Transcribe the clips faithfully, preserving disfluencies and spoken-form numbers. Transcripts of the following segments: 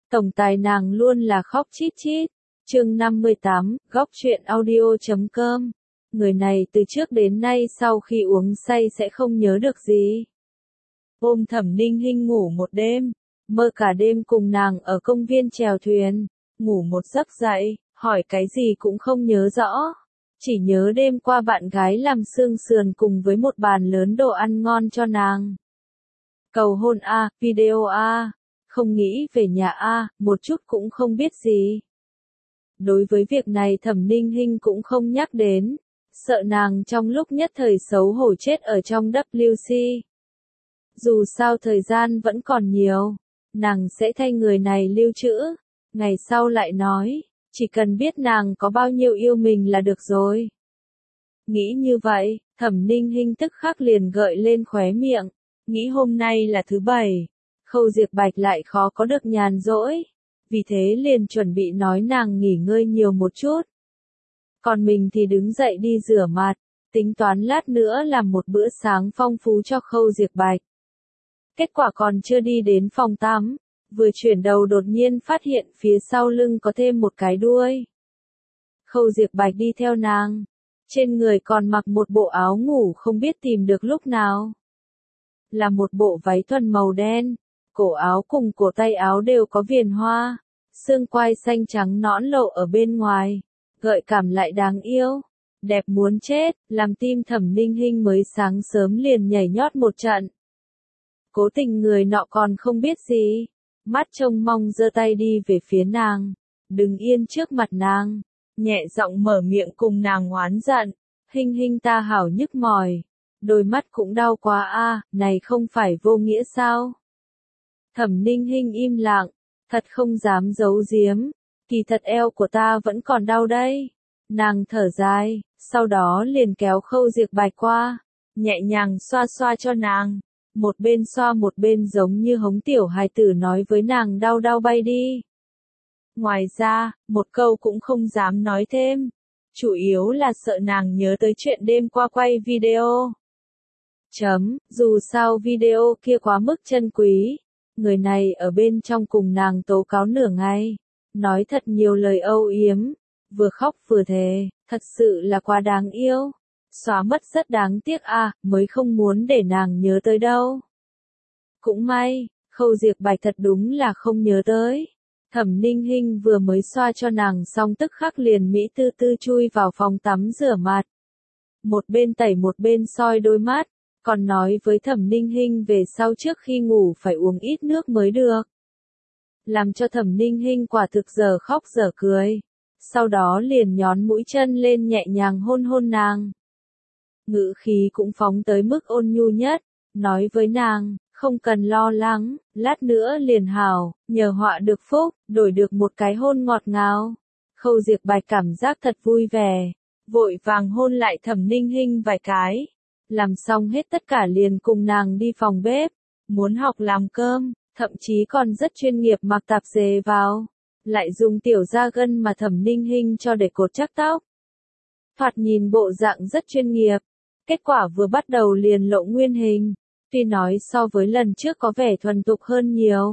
Tổng tài nàng luôn là khóc chít chít. Chương năm mươi tám, góc truyện audio chấm com. Người này từ trước đến nay sau khi uống say sẽ không nhớ được gì. Ôm Thẩm Ninh Hinh ngủ một đêm, mơ cả đêm cùng nàng ở công viên chèo thuyền, ngủ một giấc dậy, hỏi cái gì cũng không nhớ rõ. Chỉ nhớ đêm qua bạn gái làm xương sườn cùng với một bàn lớn đồ ăn ngon cho nàng. Cầu hôn a, video a, không nghĩ về nhà a, một chút cũng không biết gì. Đối với việc này Thẩm Ninh Hinh cũng không nhắc đến, sợ nàng trong lúc nhất thời xấu hổ chết ở trong W C. Dù sao thời gian vẫn còn nhiều, nàng sẽ thay người này lưu trữ, ngày sau lại nói, chỉ cần biết nàng có bao nhiêu yêu mình là được rồi. Nghĩ như vậy, Thẩm Ninh Hinh tức khắc liền gợi lên khóe miệng, nghĩ hôm nay là thứ bảy, Khâu Diệp Bạch lại khó có được nhàn rỗi, vì thế liền chuẩn bị nói nàng nghỉ ngơi nhiều một chút. Còn mình thì đứng dậy đi rửa mặt, tính toán lát nữa làm một bữa sáng phong phú cho Khâu Diệp Bạch. Kết quả còn chưa đi đến phòng tắm, vừa chuyển đầu đột nhiên phát hiện phía sau lưng có thêm một cái đuôi. Khâu Diệp Bạch đi theo nàng, trên người còn mặc một bộ áo ngủ không biết tìm được lúc nào. Là một bộ váy thuần màu đen, cổ áo cùng cổ tay áo đều có viền hoa, xương quai xanh trắng nõn lộ ở bên ngoài, gợi cảm lại đáng yêu, đẹp muốn chết, làm tim Thẩm Ninh Hinh mới sáng sớm liền nhảy nhót một trận. Cố tình người nọ còn không biết gì, mắt trông mong giơ tay đi về phía nàng, đứng yên trước mặt nàng, nhẹ giọng mở miệng cùng nàng oán giận, Hinh Hinh ta hảo nhức mỏi, đôi mắt cũng đau quá a, này không phải vô nghĩa sao? Thẩm Ninh Hinh im lặng, thật không dám giấu giếm, kỳ thật eo của ta vẫn còn đau đây. Nàng thở dài, sau đó liền kéo Khâu Diệp Bạch qua, nhẹ nhàng xoa xoa cho nàng, một bên xoa một bên giống như hống tiểu hài tử nói với nàng đau đau bay đi. Ngoài ra, một câu cũng không dám nói thêm, chủ yếu là sợ nàng nhớ tới chuyện đêm qua quay video. Chấm, dù sao video kia quá mức chân quý. Người này ở bên trong cùng nàng tố cáo nửa ngày, nói thật nhiều lời âu yếm, vừa khóc vừa thề, thật sự là quá đáng yêu, xóa mất rất đáng tiếc à, mới không muốn để nàng nhớ tới đâu. Cũng may, Khâu Diệp Bạch thật đúng là không nhớ tới. Thẩm Ninh Hinh vừa mới xoa cho nàng xong tức khắc liền mỹ tư tư chui vào phòng tắm rửa mặt. Một bên tẩy một bên soi đôi mắt. Còn nói với Thẩm Ninh Hinh về sau trước khi ngủ phải uống ít nước mới được. Làm cho Thẩm Ninh Hinh quả thực giờ khóc giờ cười. Sau đó liền nhón mũi chân lên nhẹ nhàng hôn hôn nàng. Ngữ khí cũng phóng tới mức ôn nhu nhất, nói với nàng, không cần lo lắng, lát nữa liền hảo, nhờ họa được phúc, đổi được một cái hôn ngọt ngào. Khâu Diệp Bạch cảm giác thật vui vẻ, vội vàng hôn lại Thẩm Ninh Hinh vài cái. Làm xong hết tất cả liền cùng nàng đi phòng bếp, muốn học làm cơm, thậm chí còn rất chuyên nghiệp mặc tạp dề vào, lại dùng tiểu da gân mà Thẩm Ninh Hinh cho để cột chắc tóc. Thoạt nhìn bộ dạng rất chuyên nghiệp, kết quả vừa bắt đầu liền lộ nguyên hình, tuy nói so với lần trước có vẻ thuần thục hơn nhiều.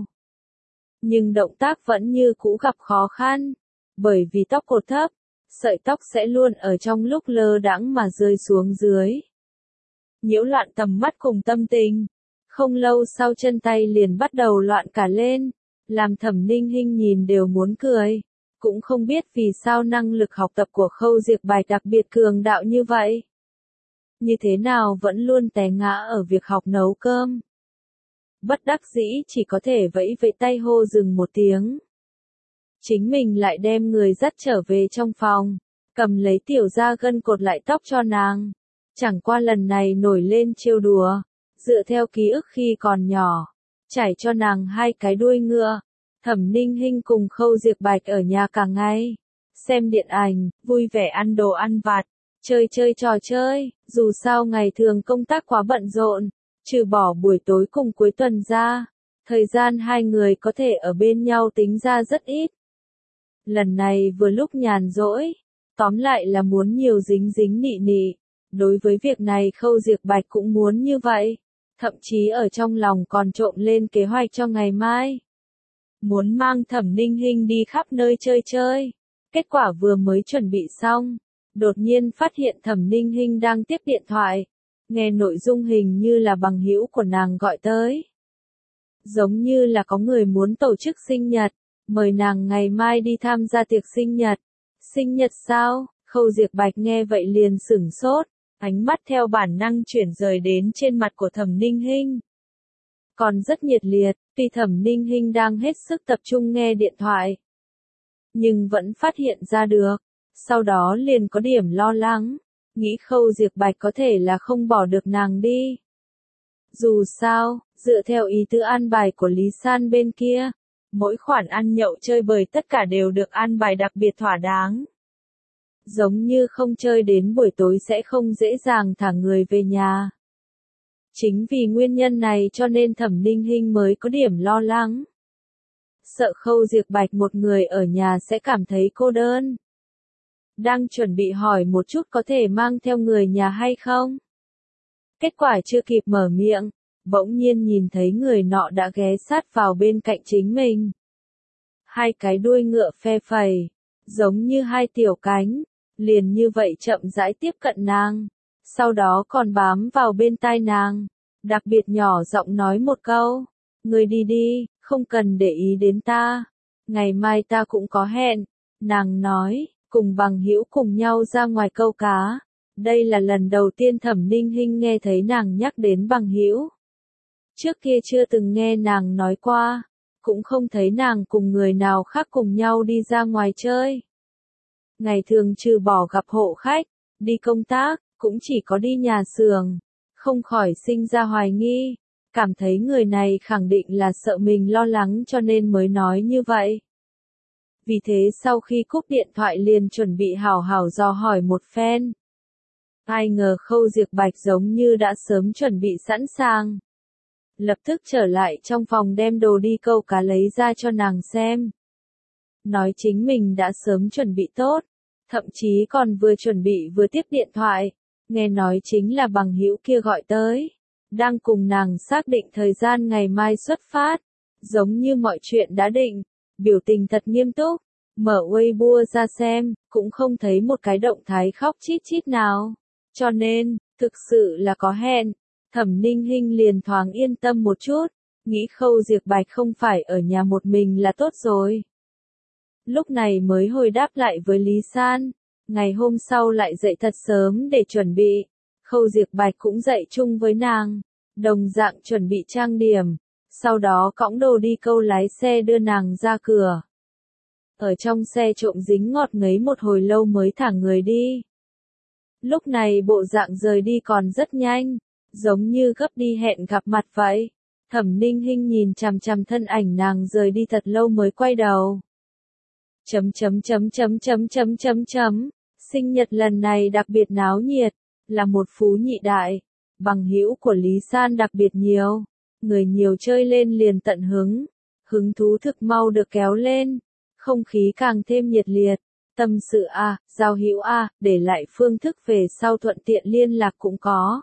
Nhưng động tác vẫn như cũ gặp khó khăn, bởi vì tóc cột thấp, sợi tóc sẽ luôn ở trong lúc lơ đãng mà rơi xuống dưới. Nhiễu loạn tầm mắt cùng tâm tình. Không lâu sau chân tay liền bắt đầu loạn cả lên, làm Thẩm Ninh Hinh nhìn đều muốn cười. Cũng không biết vì sao năng lực học tập của Khâu Diệp Bạch đặc biệt cường đạo như vậy. Như thế nào vẫn luôn té ngã ở việc học nấu cơm. Bất đắc dĩ chỉ có thể vẫy vẫy tay hô dừng một tiếng. Chính mình lại đem người dắt trở về trong phòng, cầm lấy tiểu da gân cột lại tóc cho nàng. Chẳng qua lần này nổi lên trêu đùa, dựa theo ký ức khi còn nhỏ, chải cho nàng hai cái đuôi ngựa. Thẩm Ninh Hinh cùng Khâu Diệp Bạch ở nhà cả ngày, xem điện ảnh, vui vẻ ăn đồ ăn vặt, chơi chơi trò chơi, dù sao ngày thường công tác quá bận rộn, trừ bỏ buổi tối cùng cuối tuần ra, thời gian hai người có thể ở bên nhau tính ra rất ít. Lần này vừa lúc nhàn rỗi, tóm lại là muốn nhiều dính dính nị nị. Đối với việc này Khâu Diệp Bạch cũng muốn như vậy, thậm chí ở trong lòng còn trộm lên kế hoạch cho ngày mai. muốn mang Thẩm Ninh Hinh đi khắp nơi chơi chơi. Kết quả vừa mới chuẩn bị xong, đột nhiên phát hiện Thẩm Ninh Hinh đang tiếp điện thoại, nghe nội dung hình như là bằng hữu của nàng gọi tới. Giống như là có người muốn tổ chức sinh nhật, mời nàng ngày mai đi tham gia tiệc sinh nhật. Sinh nhật sao? Khâu Diệp Bạch nghe vậy liền sửng sốt, ánh mắt theo bản năng chuyển rời đến trên mặt của Thẩm Ninh Hinh. Còn rất nhiệt liệt, tuy Thẩm Ninh Hinh đang hết sức tập trung nghe điện thoại, nhưng vẫn phát hiện ra được, sau đó liền có điểm lo lắng, nghĩ Khâu Diệp Bạch có thể là không bỏ được nàng đi. Dù sao, dựa theo ý tứ an bài của Lý San bên kia, mỗi khoản ăn nhậu chơi bời tất cả đều được an bài đặc biệt thỏa đáng. Giống như không chơi đến buổi tối sẽ không dễ dàng thả người về nhà. Chính vì nguyên nhân này cho nên Thẩm Ninh Hinh mới có điểm lo lắng. Sợ Khâu Diệp Bạch một người ở nhà sẽ cảm thấy cô đơn. Đang chuẩn bị hỏi một chút có thể mang theo người nhà hay không. Kết quả chưa kịp mở miệng, bỗng nhiên nhìn thấy người nọ đã ghé sát vào bên cạnh chính mình. Hai cái đuôi ngựa phe phẩy, giống như hai tiểu cánh, liền như vậy chậm rãi tiếp cận nàng, sau đó còn bám vào bên tai nàng, đặc biệt nhỏ giọng nói một câu, người đi đi, không cần để ý đến ta, ngày mai ta cũng có hẹn. Nàng nói, cùng bằng hữu cùng nhau ra ngoài câu cá. Đây là lần đầu tiên Thẩm Ninh Hinh nghe thấy nàng nhắc đến bằng hữu. Trước kia chưa từng nghe nàng nói qua, cũng không thấy nàng cùng người nào khác cùng nhau đi ra ngoài chơi. Ngày thường trừ bỏ gặp hộ khách, đi công tác, cũng chỉ có đi nhà xưởng, không khỏi sinh ra hoài nghi, cảm thấy người này khẳng định là sợ mình lo lắng cho nên mới nói như vậy. Vì thế sau khi cúp điện thoại liền chuẩn bị hảo hảo dò hỏi một phen. Ai ngờ Khâu Diệp Bạch giống như đã sớm chuẩn bị sẵn sàng. Lập tức trở lại trong phòng đem đồ đi câu cá lấy ra cho nàng xem. Nói chính mình đã sớm chuẩn bị tốt, thậm chí còn vừa chuẩn bị vừa tiếp điện thoại, nghe nói chính là bằng hữu kia gọi tới, đang cùng nàng xác định thời gian ngày mai xuất phát, giống như mọi chuyện đã định, biểu tình thật nghiêm túc, mở Weibo ra xem, cũng không thấy một cái động thái khóc chít chít nào, cho nên, thực sự là có hẹn. Thẩm Ninh Hinh liền thoáng yên tâm một chút, nghĩ Khâu Diệp Bạch không phải ở nhà một mình là tốt rồi. Lúc này mới hồi đáp lại với Lý San, ngày hôm sau lại dậy thật sớm để chuẩn bị, Khâu Diệp Bạch cũng dậy chung với nàng, đồng dạng chuẩn bị trang điểm, sau đó cõng đồ đi câu lái xe đưa nàng ra cửa. Ở trong xe trộm dính ngọt ngấy một hồi lâu mới thả người đi. Lúc này bộ dạng rời đi còn rất nhanh, giống như gấp đi hẹn gặp mặt vậy. Thẩm Ninh Hinh nhìn chằm chằm thân ảnh nàng rời đi thật lâu mới quay đầu. Chấm chấm chấm chấm chấm chấm chấm chấm. Sinh nhật lần này đặc biệt náo nhiệt, là một phú nhị đại. Bằng hữu của Lý San đặc biệt nhiều. Người nhiều chơi lên liền tận hứng. Hứng thú thực mau được kéo lên. Không khí càng thêm nhiệt liệt. Tâm sự a, giao hữu a, để lại phương thức về sau thuận tiện liên lạc cũng có.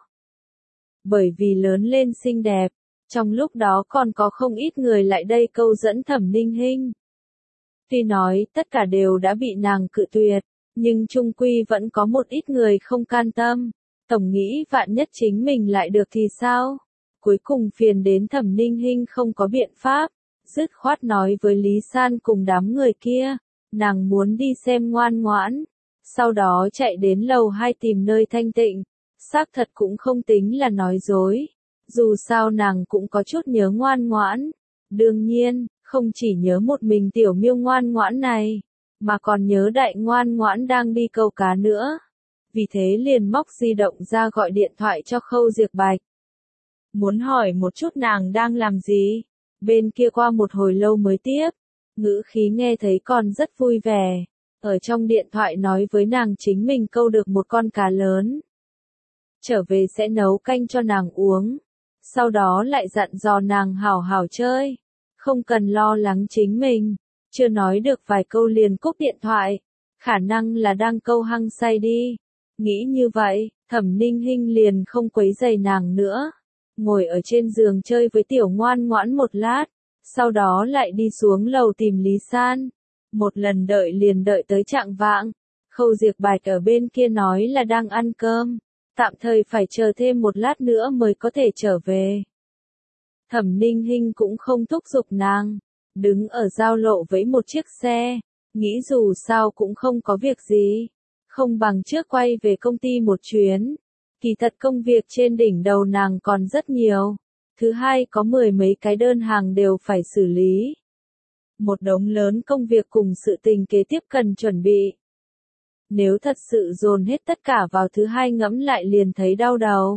Bởi vì lớn lên xinh đẹp, trong lúc đó còn có không ít người lại đây câu dẫn Thẩm Ninh Hinh. Tuy nói tất cả đều đã bị nàng cự tuyệt, nhưng chung quy vẫn có một ít người không can tâm. Tổng nghĩ vạn nhất chính mình lại được thì sao? Cuối cùng phiền đến Thẩm Ninh Hinh không có biện pháp, dứt khoát nói với Lý San cùng đám người kia, nàng muốn đi xem ngoan ngoãn, sau đó chạy đến lầu hai tìm nơi thanh tịnh. Xác thật cũng không tính là nói dối, dù sao nàng cũng có chút nhớ ngoan ngoãn. Đương nhiên, không chỉ nhớ một mình tiểu miêu ngoan ngoãn này, mà còn nhớ đại ngoan ngoãn đang đi câu cá nữa. Vì thế liền móc di động ra gọi điện thoại cho Khâu Diệp Bạch. Muốn hỏi một chút nàng đang làm gì, bên kia qua một hồi lâu mới tiếp, ngữ khí nghe thấy còn rất vui vẻ, ở trong điện thoại nói với nàng chính mình câu được một con cá lớn. Trở về sẽ nấu canh cho nàng uống, sau đó lại dặn dò nàng hảo hảo chơi, không cần lo lắng chính mình. Chưa nói được vài câu liền cúp điện thoại, khả năng là đang câu hăng say đi. Nghĩ như vậy, Thẩm Ninh Hinh liền không quấy rầy nàng nữa, ngồi ở trên giường chơi với tiểu ngoan ngoãn một lát, sau đó lại đi xuống lầu tìm Lý San. Một lần đợi liền đợi tới chạng vạng. Khâu Diệp Bạch ở bên kia nói là đang ăn cơm, tạm thời phải chờ thêm một lát nữa mới có thể trở về. Thẩm Ninh Hinh cũng không thúc giục nàng, đứng ở giao lộ với một chiếc xe, nghĩ dù sao cũng không có việc gì, không bằng trước quay về công ty một chuyến. Kỳ thật công việc trên đỉnh đầu nàng còn rất nhiều. Thứ hai có mười mấy cái đơn hàng đều phải xử lý. Một đống lớn công việc cùng sự tình kế tiếp cần chuẩn bị. Nếu thật sự dồn hết tất cả vào thứ hai ngẫm lại liền thấy đau đầu.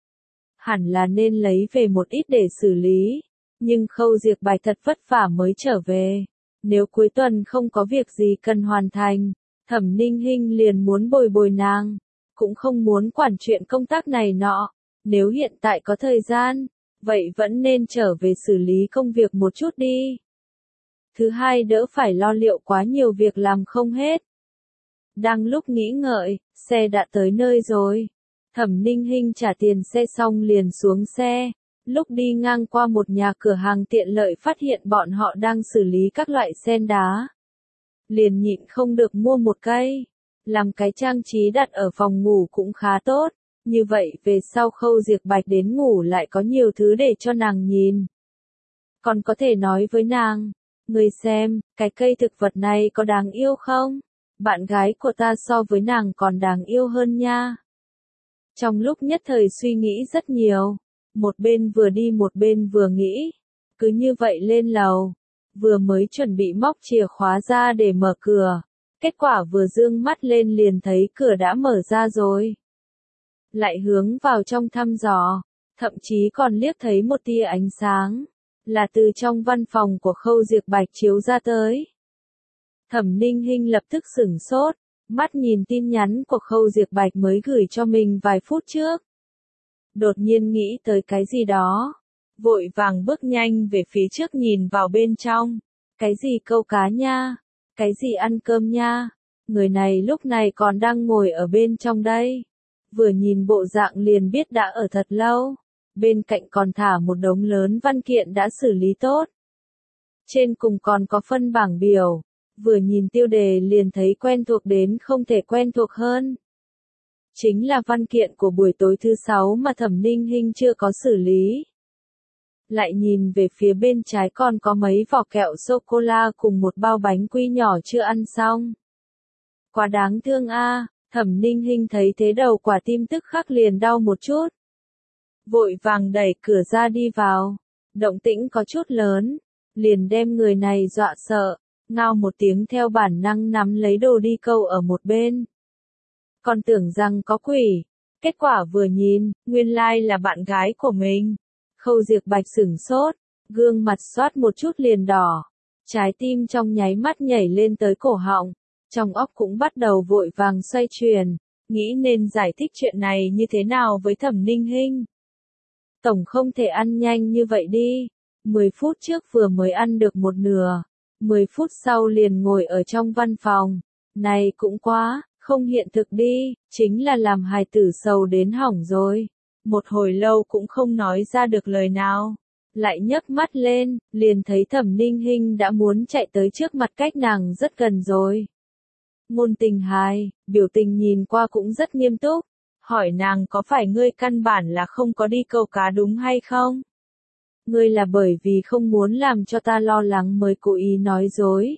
Hẳn là nên lấy về một ít để xử lý. Nhưng Khâu Diệp Bạch thật vất vả mới trở về. Nếu cuối tuần không có việc gì cần hoàn thành, Thẩm Ninh Hinh liền muốn bồi bồi nàng. Cũng không muốn quản chuyện công tác này nọ. Nếu hiện tại có thời gian, vậy vẫn nên trở về xử lý công việc một chút đi. Thứ hai đỡ phải lo liệu quá nhiều việc làm không hết. Đang lúc nghĩ ngợi, xe đã tới nơi rồi. Thẩm Ninh Hinh trả tiền xe xong liền xuống xe. Lúc đi ngang qua một nhà cửa hàng tiện lợi phát hiện bọn họ đang xử lý các loại sen đá. Liền nhịn không được mua một cây. Làm cái trang trí đặt ở phòng ngủ cũng khá tốt. Như vậy về sau Khâu Diệp Bạch đến ngủ lại có nhiều thứ để cho nàng nhìn. Còn có thể nói với nàng, người xem, cái cây thực vật này có đáng yêu không? Bạn gái của ta so với nàng còn đáng yêu hơn nha. Trong lúc nhất thời suy nghĩ rất nhiều, một bên vừa đi một bên vừa nghĩ, cứ như vậy lên lầu, vừa mới chuẩn bị móc chìa khóa ra để mở cửa, kết quả vừa dương mắt lên liền thấy cửa đã mở ra rồi. Lại hướng vào trong thăm dò, thậm chí còn liếc thấy một tia ánh sáng, là từ trong văn phòng của Khâu Diệp Bạch chiếu ra tới. Thẩm Ninh Hinh lập tức sửng sốt, mắt nhìn tin nhắn của Khâu Diệp Bạch mới gửi cho mình vài phút trước. Đột nhiên nghĩ tới cái gì đó, vội vàng bước nhanh về phía trước nhìn vào bên trong. Cái gì câu cá nha, cái gì ăn cơm nha, người này lúc này còn đang ngồi ở bên trong đây. Vừa nhìn bộ dạng liền biết đã ở thật lâu, bên cạnh còn thả một đống lớn văn kiện đã xử lý tốt. Trên cùng còn có phân bảng biểu, vừa nhìn tiêu đề liền thấy quen thuộc đến không thể quen thuộc hơn. Chính là văn kiện của buổi tối thứ sáu mà Thẩm Ninh Hinh chưa có xử lý. Lại nhìn về phía bên trái còn có mấy vỏ kẹo sô-cô-la cùng một bao bánh quy nhỏ chưa ăn xong. Quá đáng thương a. Thẩm Ninh Hinh thấy thế đầu quả tim tức khắc liền đau một chút. Vội vàng đẩy cửa ra đi vào. Động tĩnh có chút lớn. Liền đem người này dọa sợ. Ngao một tiếng theo bản năng nắm lấy đồ đi câu ở một bên. Còn tưởng rằng có quỷ. Kết quả vừa nhìn, nguyên lai là bạn gái của mình. Khâu Diệp Bạch sửng sốt. Gương mặt xoát một chút liền đỏ. Trái tim trong nháy mắt nhảy lên tới cổ họng. Trong óc cũng bắt đầu vội vàng xoay chuyển, nghĩ nên giải thích chuyện này như thế nào với Thẩm Ninh Hinh. Tổng không thể ăn nhanh như vậy đi, mười phút trước vừa mới ăn được một nửa, mười phút sau liền ngồi ở trong văn phòng, này cũng quá, không hiện thực đi, chính là làm hài tử sầu đến hỏng rồi. Một hồi lâu cũng không nói ra được lời nào, lại nhấc mắt lên, liền thấy Thẩm Ninh Hinh đã muốn chạy tới trước mặt cách nàng rất gần rồi. Ngôn Tình hài, biểu tình nhìn qua cũng rất nghiêm túc, hỏi nàng có phải ngươi căn bản là không có đi câu cá đúng hay không? Ngươi là bởi vì không muốn làm cho ta lo lắng mới cố ý nói dối.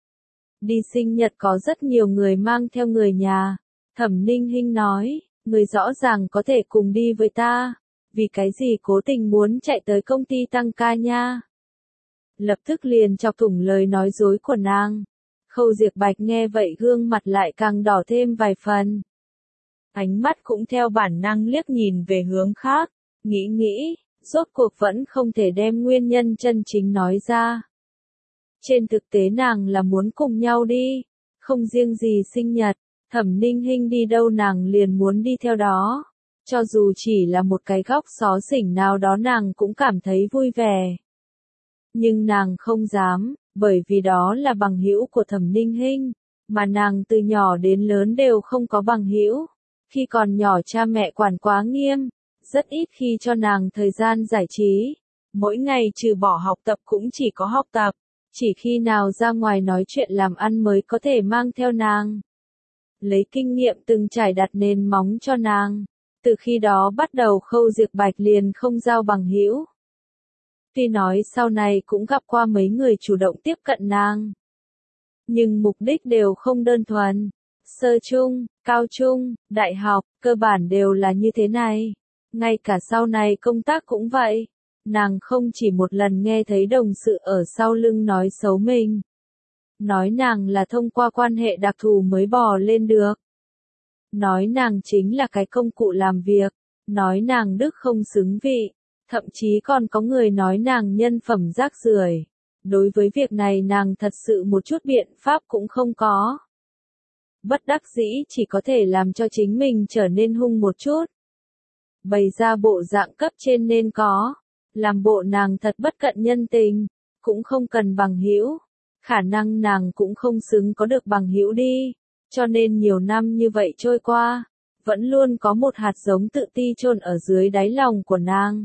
Đi sinh nhật có rất nhiều người mang theo người nhà, Thẩm Ninh Hinh nói, ngươi rõ ràng có thể cùng đi với ta, vì cái gì cố tình muốn chạy tới công ty tăng ca nha? Lập tức liền chọc thủng lời nói dối của nàng. Khâu Diệp Bạch nghe vậy gương mặt lại càng đỏ thêm vài phần. Ánh mắt cũng theo bản năng liếc nhìn về hướng khác, nghĩ nghĩ, rốt cuộc vẫn không thể đem nguyên nhân chân chính nói ra. Trên thực tế nàng là muốn cùng nhau đi, không riêng gì sinh nhật, Thẩm Ninh Hinh đi đâu nàng liền muốn đi theo đó. Cho dù chỉ là một cái góc xó xỉnh nào đó nàng cũng cảm thấy vui vẻ. Nhưng nàng không dám. Bởi vì đó là bằng hữu của Thẩm Ninh Hinh, mà nàng từ nhỏ đến lớn đều không có bằng hữu. Khi còn nhỏ cha mẹ quản quá nghiêm, rất ít khi cho nàng thời gian giải trí. Mỗi ngày trừ bỏ học tập cũng chỉ có học tập, chỉ khi nào ra ngoài nói chuyện làm ăn mới có thể mang theo nàng. Lấy kinh nghiệm từng trải đặt nền móng cho nàng. Từ khi đó bắt đầu Khâu Diệp Bạch liền không giao bằng hữu. Tuy nói sau này cũng gặp qua mấy người chủ động tiếp cận nàng. Nhưng mục đích đều không đơn thuần. Sơ trung, cao trung, đại học, cơ bản đều là như thế này. Ngay cả sau này công tác cũng vậy. Nàng không chỉ một lần nghe thấy đồng sự ở sau lưng nói xấu mình. Nói nàng là thông qua quan hệ đặc thù mới bò lên được. Nói nàng chính là cái công cụ làm việc. Nói nàng đức không xứng vị. Thậm chí còn có người nói nàng nhân phẩm rác rưởi. Đối với việc này nàng thật sự một chút biện pháp cũng không có. Bất đắc dĩ chỉ có thể làm cho chính mình trở nên hung một chút. Bày ra bộ dạng cấp trên nên có. Làm bộ nàng thật bất cận nhân tình. Cũng không cần bằng hữu. Khả năng nàng cũng không xứng có được bằng hữu đi. Cho nên nhiều năm như vậy trôi qua. Vẫn luôn có một hạt giống tự ti chôn ở dưới đáy lòng của nàng.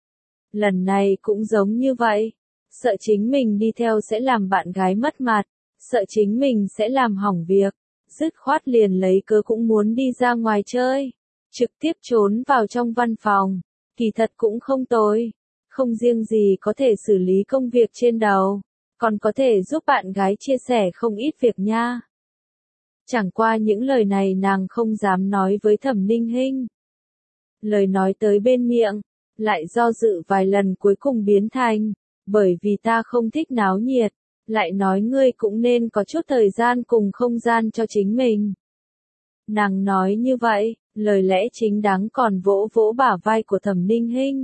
Lần này cũng giống như vậy. Sợ chính mình đi theo sẽ làm bạn gái mất mặt. Sợ chính mình sẽ làm hỏng việc. Dứt khoát liền lấy cớ cũng muốn đi ra ngoài chơi. Trực tiếp trốn vào trong văn phòng. Kỳ thật cũng không tồi. Không riêng gì có thể xử lý công việc trên đầu. Còn có thể giúp bạn gái chia sẻ không ít việc nha. Chẳng qua những lời này nàng không dám nói với Thẩm Ninh Hinh. Lời nói tới bên miệng. Lại do dự vài lần cuối cùng biến thành. Bởi vì ta không thích náo nhiệt. Lại nói ngươi cũng nên có chút thời gian cùng không gian cho chính mình. Nàng nói như vậy, lời lẽ chính đáng còn vỗ vỗ bả vai của Thẩm Ninh Hinh.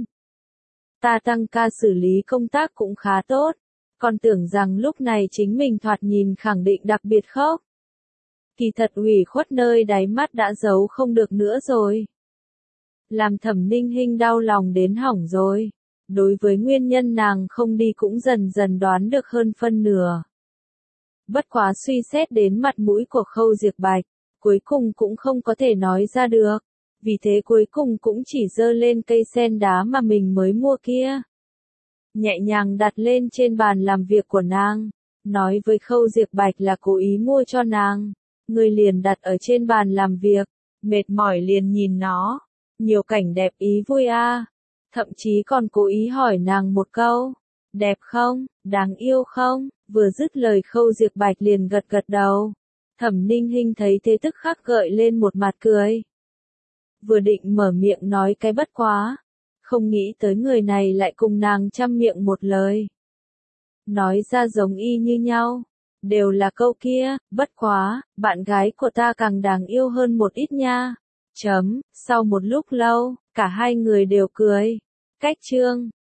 Ta tăng ca xử lý công tác cũng khá tốt. Còn tưởng rằng lúc này chính mình thoạt nhìn khẳng định đặc biệt khóc. Kỳ thật ủy khuất nơi đáy mắt đã giấu không được nữa rồi. Làm Thẩm Ninh Hinh đau lòng đến hỏng rồi. Đối với nguyên nhân nàng không đi cũng dần dần đoán được hơn phân nửa. Bất quá suy xét đến mặt mũi của Khâu Diệp Bạch, cuối cùng cũng không có thể nói ra được. Vì thế cuối cùng cũng chỉ giơ lên cây sen đá mà mình mới mua kia. Nhẹ nhàng đặt lên trên bàn làm việc của nàng. Nói với Khâu Diệp Bạch là cố ý mua cho nàng. Người liền đặt ở trên bàn làm việc. Mệt mỏi liền nhìn nó. Nhiều cảnh đẹp ý vui a. À. Thậm chí còn cố ý hỏi nàng một câu. Đẹp không? Đáng yêu không? Vừa dứt lời Khâu Diệp Bạch liền gật gật đầu. Thẩm Ninh Hinh thấy thế tức khắc gợi lên một mặt cười. Vừa định mở miệng nói cái bất quá. Không nghĩ tới người này lại cùng nàng trăm miệng một lời. Nói ra giống y như nhau. Đều là câu kia, bất quá, bạn gái của ta càng đáng yêu hơn một ít nha. Chấm, sau một lúc lâu, cả hai người đều cười. Cách chương